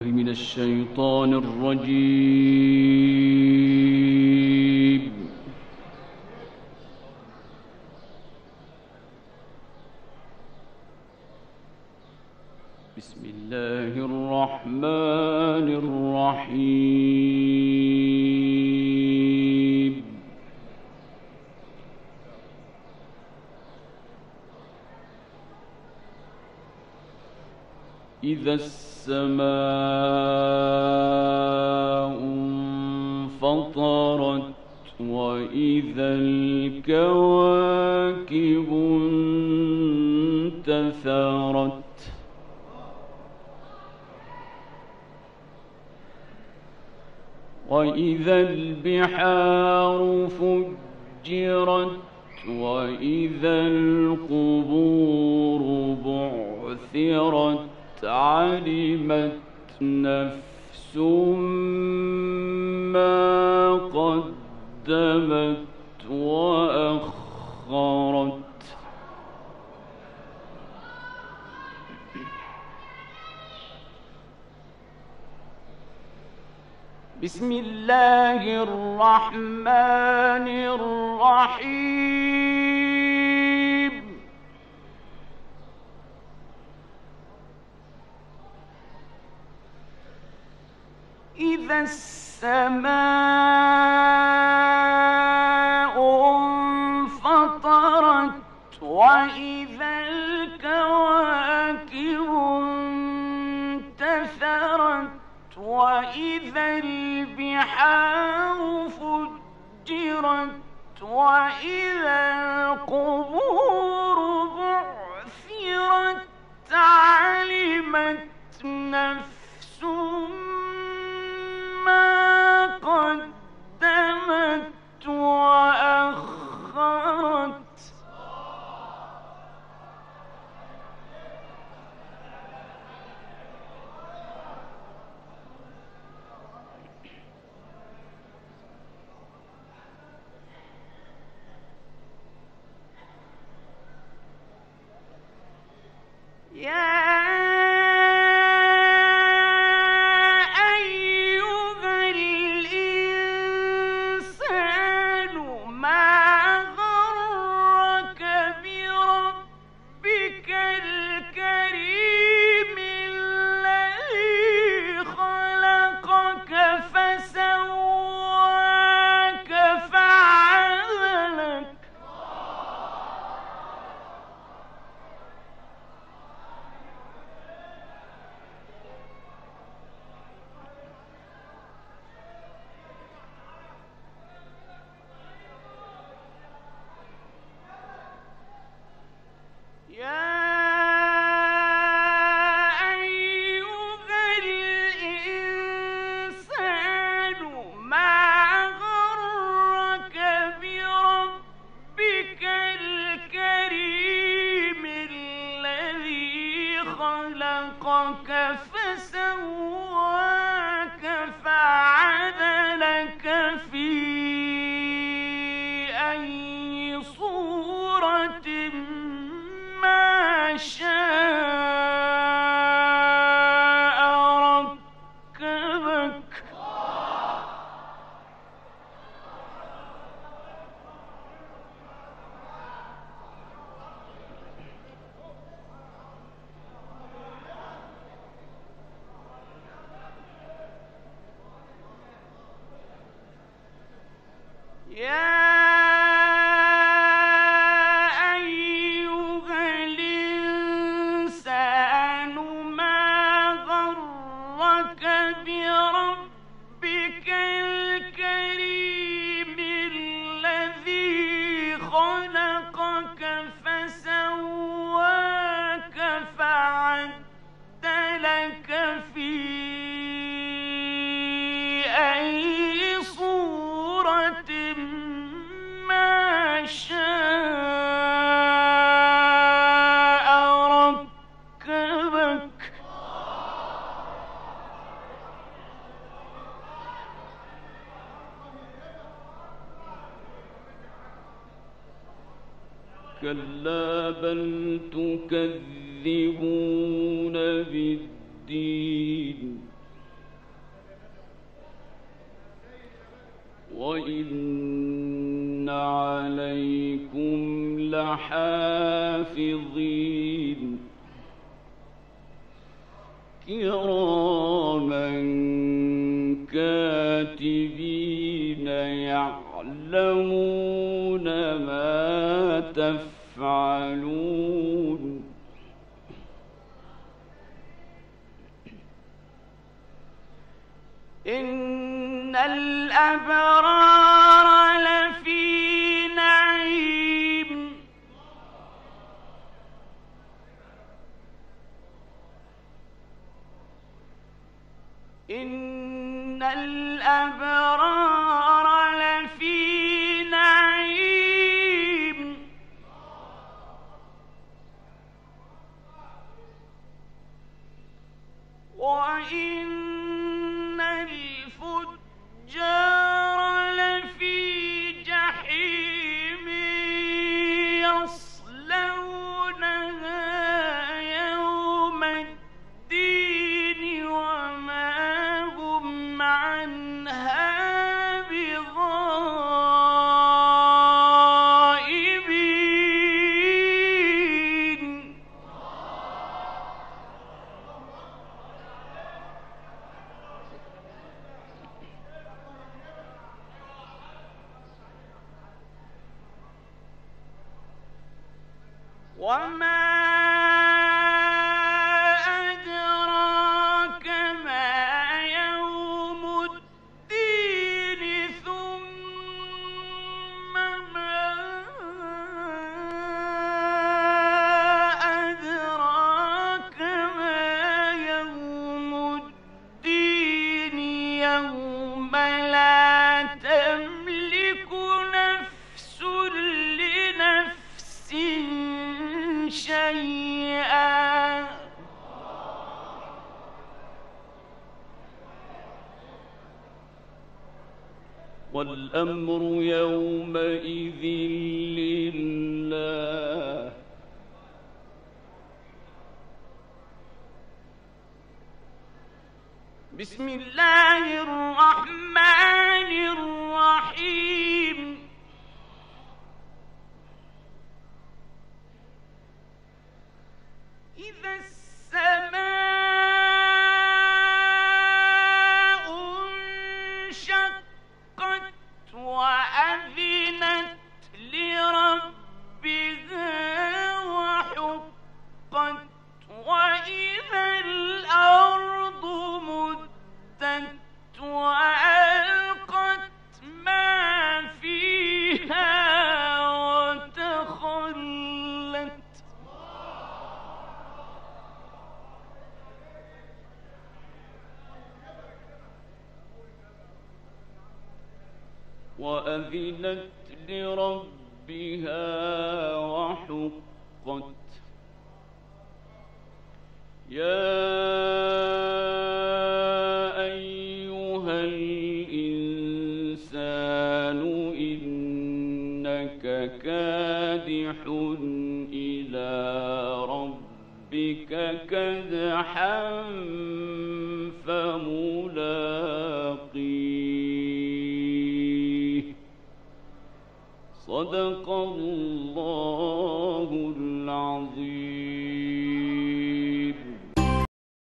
من الشيطان الرجيم. بسم الله الرحمن الرحيم. إذا السماء انفطرت وإذا الكواكب انتثرت وإذا البحار فجرت وإذا القبور بعثرت علمت نفس ما قدمت وأخرت. بسم الله الرحمن الرحيم. إذا السماء انفطرت وإذا الكواكب انتثرت وإذا البحار فجرت وإذا القبور بعثرت علمت نفس ما قدمت وأخرت. كلا بل تكذبون بالدين وإن عليكم لحافظين كراما كاتبين يعلمون ما تفعلون إن الأبرار لفي نعيم إن الأبرار لفي نعيم وإن الفجار لفي جحيم يصلونها يوم الدين وما هم عنها بغائبين وما أدراك ما يوم الدين ثم ما أدراك ما يوم الدين يوم لا تملك نفس لنفس شيئا والأمر يومئذ لله بسم الله الرحمن الرحيم إذا السماء انشقت وأذنت لربها وحقت وإذا الأرض مدت وألقت ما فيها وتخلت وأذنت لربها وحقت يا أيها الإنسان إنك كادح إلى ربك كدحا فملاقيه صدق الله